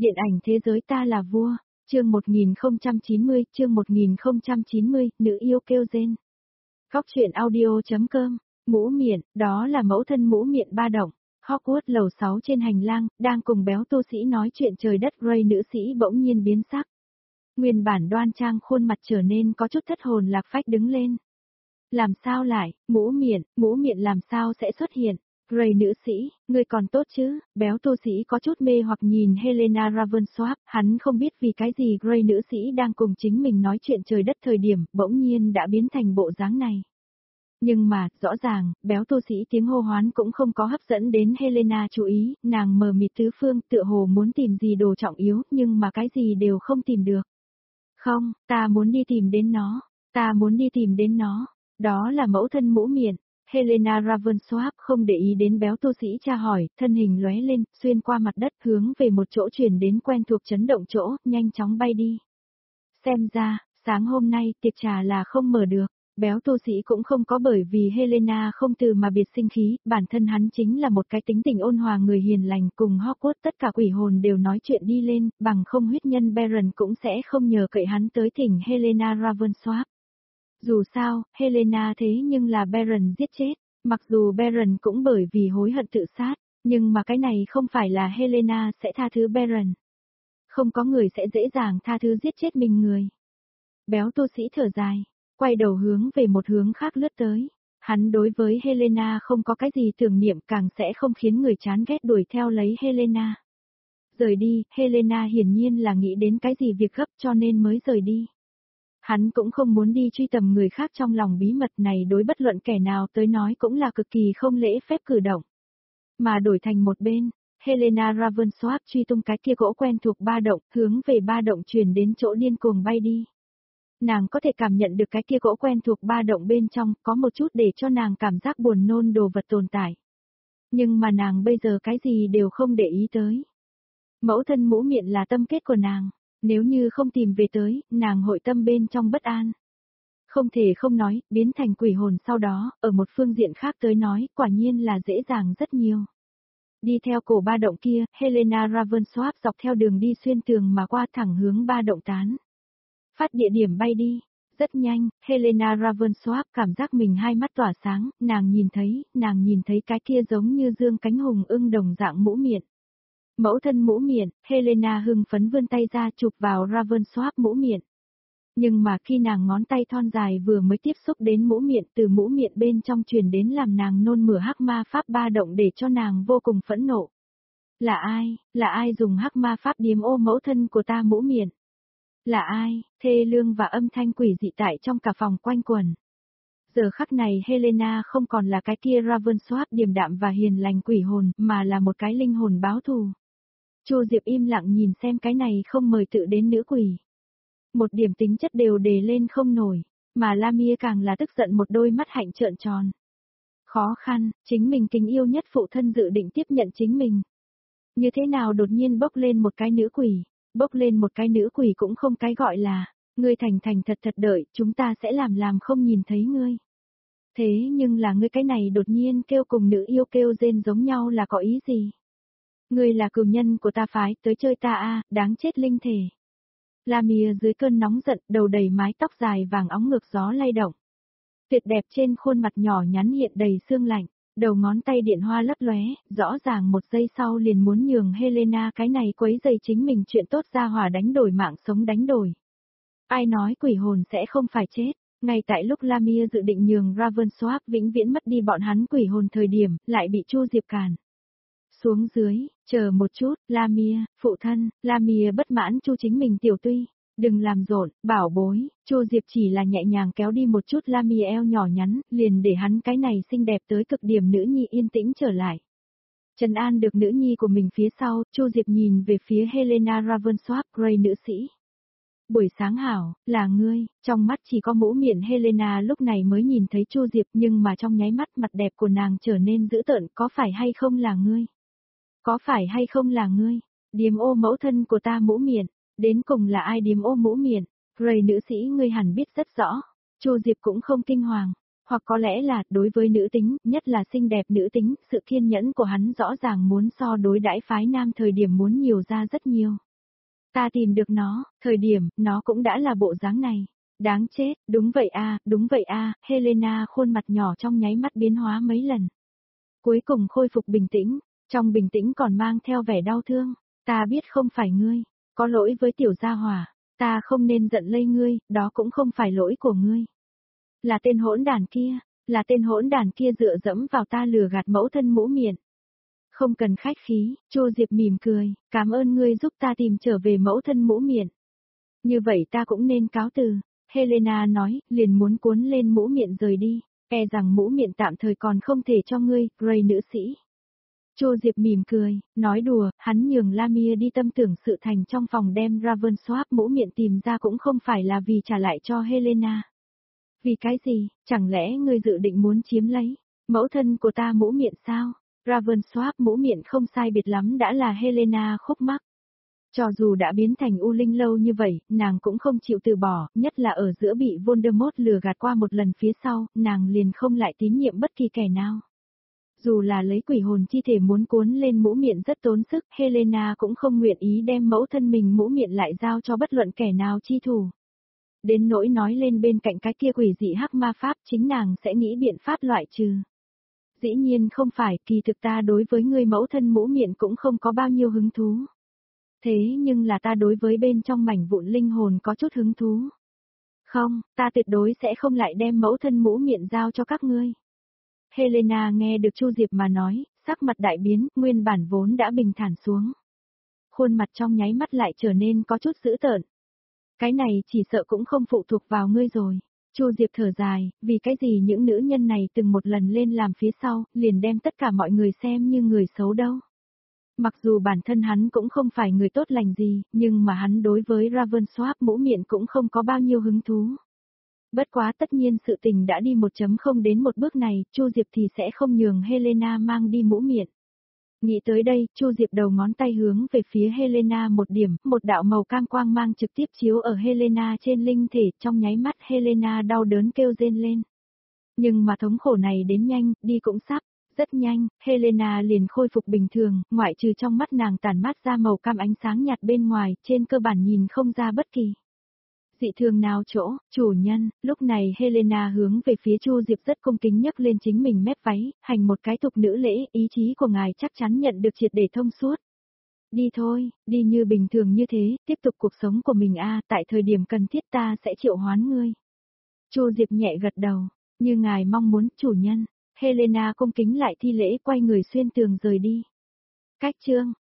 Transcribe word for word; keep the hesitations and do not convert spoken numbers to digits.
Điện ảnh thế giới ta là vua, chương một nghìn không trăm chín mươi, chương một nghìn không trăm chín mươi, nữ yêu kêu rên. Góc truyện audio.com, Mũ Miện, đó là mẫu thân Mũ Miện ba động. Hogwarts lầu sáu trên hành lang, đang cùng béo tu sĩ nói chuyện trời đất. Gray nữ sĩ bỗng nhiên biến sắc. Nguyên bản đoan trang khuôn mặt trở nên có chút thất hồn lạc phách đứng lên. Làm sao lại, Mũ Miện, Mũ Miện làm sao sẽ xuất hiện? Gray nữ sĩ, ngươi còn tốt chứ? Béo tu sĩ có chút mê hoặc nhìn Helena Ravensworth, hắn không biết vì cái gì Gray nữ sĩ đang cùng chính mình nói chuyện trời đất thời điểm, bỗng nhiên đã biến thành bộ dáng này. Nhưng mà, rõ ràng, béo tu sĩ tiếng hô hoán cũng không có hấp dẫn đến Helena chú ý, nàng mờ mịt tứ phương tựa hồ muốn tìm gì đồ trọng yếu, nhưng mà cái gì đều không tìm được. Không, ta muốn đi tìm đến nó, ta muốn đi tìm đến nó, đó là mẫu thân Mũ Miện. Helena Ravensworth không để ý đến béo tu sĩ tra hỏi, thân hình lóe lên, xuyên qua mặt đất hướng về một chỗ chuyển đến quen thuộc chấn động chỗ, nhanh chóng bay đi. Xem ra, sáng hôm nay tiệc trà là không mở được, béo tu sĩ cũng không có bởi vì Helena không từ mà biệt sinh khí, bản thân hắn chính là một cái tính tình ôn hòa người hiền lành, cùng Hogwarts tất cả quỷ hồn đều nói chuyện đi lên, bằng không huyết nhân Baron cũng sẽ không nhờ cậy hắn tới thỉnh Helena Ravensworth. Dù sao, Helena thế nhưng là Baron giết chết, mặc dù Baron cũng bởi vì hối hận tự sát, nhưng mà cái này không phải là Helena sẽ tha thứ Baron. Không có người sẽ dễ dàng tha thứ giết chết mình người. Béo tu sĩ thở dài, quay đầu hướng về một hướng khác lướt tới. Hắn đối với Helena không có cái gì tưởng niệm, càng sẽ không khiến người chán ghét đuổi theo lấy Helena. Rời đi, Helena hiển nhiên là nghĩ đến cái gì việc gấp cho nên mới rời đi. Hắn cũng không muốn đi truy tầm người khác trong lòng bí mật này, đối bất luận kẻ nào tới nói cũng là cực kỳ không lễ phép cử động. Mà đổi thành một bên, Helena Ravensworth truy tung cái kia gỗ quen thuộc ba động, hướng về ba động truyền đến chỗ điên cuồng bay đi. Nàng có thể cảm nhận được cái kia gỗ quen thuộc ba động bên trong, có một chút để cho nàng cảm giác buồn nôn đồ vật tồn tại. Nhưng mà nàng bây giờ cái gì đều không để ý tới. Mẫu thân Mũ Miện là tâm kết của nàng. Nếu như không tìm về tới, nàng hội tâm bên trong bất an. Không thể không nói, biến thành quỷ hồn sau đó, ở một phương diện khác tới nói, quả nhiên là dễ dàng rất nhiều. Đi theo cổ ba động kia, Helena Ravensworth dọc theo đường đi xuyên tường mà qua thẳng hướng ba động tán. Phát địa điểm bay đi. Rất nhanh, Helena Ravensworth cảm giác mình hai mắt tỏa sáng, nàng nhìn thấy, nàng nhìn thấy cái kia giống như dương cánh hùng ưng đồng dạng Mũ Miện. Mẫu thân Mũ Miện, Helena hưng phấn vươn tay ra chụp vào Ravensworth Mũ Miện. Nhưng mà khi nàng ngón tay thon dài vừa mới tiếp xúc đến Mũ Miện, từ Mũ Miện bên trong truyền đến làm nàng nôn mửa hắc ma pháp ba động để cho nàng vô cùng phẫn nộ. Là ai, là ai dùng hắc ma pháp điếm ô mẫu thân của ta Mũ Miện? Là ai, thê lương và âm thanh quỷ dị tại trong cả phòng quanh quẩn. Giờ khắc này Helena không còn là cái kia Ravensworth điềm đạm và hiền lành quỷ hồn, mà là một cái linh hồn báo thù. Chu Diệp im lặng nhìn xem cái này không mời tự đến nữ quỷ. Một điểm tính chất đều đề lên không nổi, mà Lamia càng là tức giận một đôi mắt hạnh trợn tròn. Khó khăn, chính mình kính yêu nhất phụ thân dự định tiếp nhận chính mình. Như thế nào đột nhiên bốc lên một cái nữ quỷ, bốc lên một cái nữ quỷ cũng không cái gọi là, ngươi thành thành thật thật đợi, chúng ta sẽ làm làm không nhìn thấy ngươi. Thế nhưng là ngươi cái này đột nhiên kêu cùng nữ yêu kêu rên giống nhau là có ý gì? Ngươi là cừu nhân của ta phái tới chơi ta a, đáng chết linh thể. Lamia dưới cơn nóng giận, đầu đầy mái tóc dài vàng óng ngược gió lay động. Tuyệt đẹp trên khuôn mặt nhỏ nhắn hiện đầy sương lạnh, đầu ngón tay điện hoa lấp lóe, rõ ràng một giây sau liền muốn nhường Helena cái này quấy dày chính mình chuyện tốt ra hỏa đánh đổi mạng sống đánh đổi. Ai nói quỷ hồn sẽ không phải chết? Ngay tại lúc Lamia dự định nhường Ravensworth vĩnh viễn mất đi bọn hắn quỷ hồn thời điểm, lại bị Chu Diệp cản. Xuống dưới, chờ một chút, Lamia, phụ thân, Lamia bất mãn chu chính mình tiểu tuy, đừng làm rộn, bảo bối, Chu Diệp chỉ là nhẹ nhàng kéo đi một chút Lamia eo nhỏ nhắn, liền để hắn cái này xinh đẹp tới cực điểm nữ nhi yên tĩnh trở lại. Trấn an được nữ nhi của mình phía sau, Chu Diệp nhìn về phía Helena Ravensworth Gray nữ sĩ. Buổi sáng hảo, là ngươi, trong mắt chỉ có Mũ Miện Helena lúc này mới nhìn thấy Chu Diệp, nhưng mà trong nháy mắt mặt đẹp của nàng trở nên dữ tợn, có phải hay không là ngươi? Có phải hay không là ngươi? Điềm ô mẫu thân của ta Mũ Miện, đến cùng là ai điềm ô Mũ Miện? Gray nữ sĩ ngươi hẳn biết rất rõ. Chu Diệp cũng không kinh hoàng, hoặc có lẽ là đối với nữ tính, nhất là xinh đẹp nữ tính, sự kiên nhẫn của hắn rõ ràng muốn so đối đãi phái nam thời điểm muốn nhiều ra rất nhiều. Ta tìm được nó, thời điểm, nó cũng đã là bộ dáng này. Đáng chết, đúng vậy a, đúng vậy a, Helena khuôn mặt nhỏ trong nháy mắt biến hóa mấy lần. Cuối cùng khôi phục bình tĩnh, trong bình tĩnh còn mang theo vẻ đau thương. Ta biết không phải ngươi, có lỗi với tiểu gia hỏa, ta không nên giận lây ngươi, đó cũng không phải lỗi của ngươi. Là tên hỗn đàn kia, là tên hỗn đàn kia dựa dẫm vào ta lừa gạt mẫu thân mũ miệng. Không cần khách khí, Chu Diệp mỉm cười, cảm ơn ngươi giúp ta tìm trở về mẫu thân mũ miệng. Như vậy ta cũng nên cáo từ. Helena nói, liền muốn cuốn lên mũ miệng rời đi, e rằng mũ miệng tạm thời còn không thể cho ngươi, Gray nữ sĩ. Chu Diệp mỉm cười, nói đùa, hắn nhường Lamia đi tâm tưởng sự thành trong phòng đem Ravenswap mũ miệng tìm ra cũng không phải là vì trả lại cho Helena. Vì cái gì, chẳng lẽ ngươi dự định muốn chiếm lấy mẫu thân của ta mũ miệng sao? Ravenswap mũ miệng không sai biệt lắm đã là Helena khúc mắc. Cho dù đã biến thành U Linh lâu như vậy, nàng cũng không chịu từ bỏ, nhất là ở giữa bị Voldemort lừa gạt qua một lần phía sau, nàng liền không lại tín nhiệm bất kỳ kẻ nào. Dù là lấy quỷ hồn chi thể muốn cuốn lên mũ miệng rất tốn sức, Helena cũng không nguyện ý đem mẫu thân mình mũ miệng lại giao cho bất luận kẻ nào chi thủ. Đến nỗi nói lên bên cạnh cái kia quỷ dị hắc ma pháp chính nàng sẽ nghĩ biện pháp loại trừ. Dĩ nhiên không phải, kỳ thực ta đối với người mẫu thân mũ miệng cũng không có bao nhiêu hứng thú. Thế nhưng là ta đối với bên trong mảnh vụn linh hồn có chút hứng thú. Không, ta tuyệt đối sẽ không lại đem mẫu thân mũ miệng giao cho các ngươi. Helena nghe được Chu Diệp mà nói, sắc mặt đại biến, nguyên bản vốn đã bình thản xuống. Khuôn mặt trong nháy mắt lại trở nên có chút dữ tợn. Cái này chỉ sợ cũng không phụ thuộc vào ngươi rồi. Chu Diệp thở dài, vì cái gì những nữ nhân này từng một lần lên làm phía sau, liền đem tất cả mọi người xem như người xấu đâu. Mặc dù bản thân hắn cũng không phải người tốt lành gì, nhưng mà hắn đối với Ravenswap mũ miệng cũng không có bao nhiêu hứng thú. Bất quá tất nhiên sự tình đã đi một chấm không đến một bước này, Chu Diệp thì sẽ không nhường Helena mang đi mũ miệng. Nghĩ tới đây, Chu Diệp đầu ngón tay hướng về phía Helena một điểm, một đạo màu cam quang mang trực tiếp chiếu ở Helena trên linh thể, trong nháy mắt Helena đau đớn kêu rên lên. Nhưng mà thống khổ này đến nhanh, đi cũng sắp. Rất nhanh, Helena liền khôi phục bình thường, ngoại trừ trong mắt nàng tản mát ra màu cam ánh sáng nhạt bên ngoài, trên cơ bản nhìn không ra bất kỳ dị thường nào chỗ, chủ nhân, lúc này Helena hướng về phía Chu Diệp rất cung kính nhấc lên chính mình mép váy, hành một cái tục nữ lễ, ý chí của ngài chắc chắn nhận được triệt để thông suốt. Đi thôi, đi như bình thường như thế, tiếp tục cuộc sống của mình a, tại thời điểm cần thiết ta sẽ triệu hoán ngươi. Chu Diệp nhẹ gật đầu, như ngài mong muốn, chủ nhân. Helena cung kính lại thi lễ quay người xuyên tường rời đi. Cách chương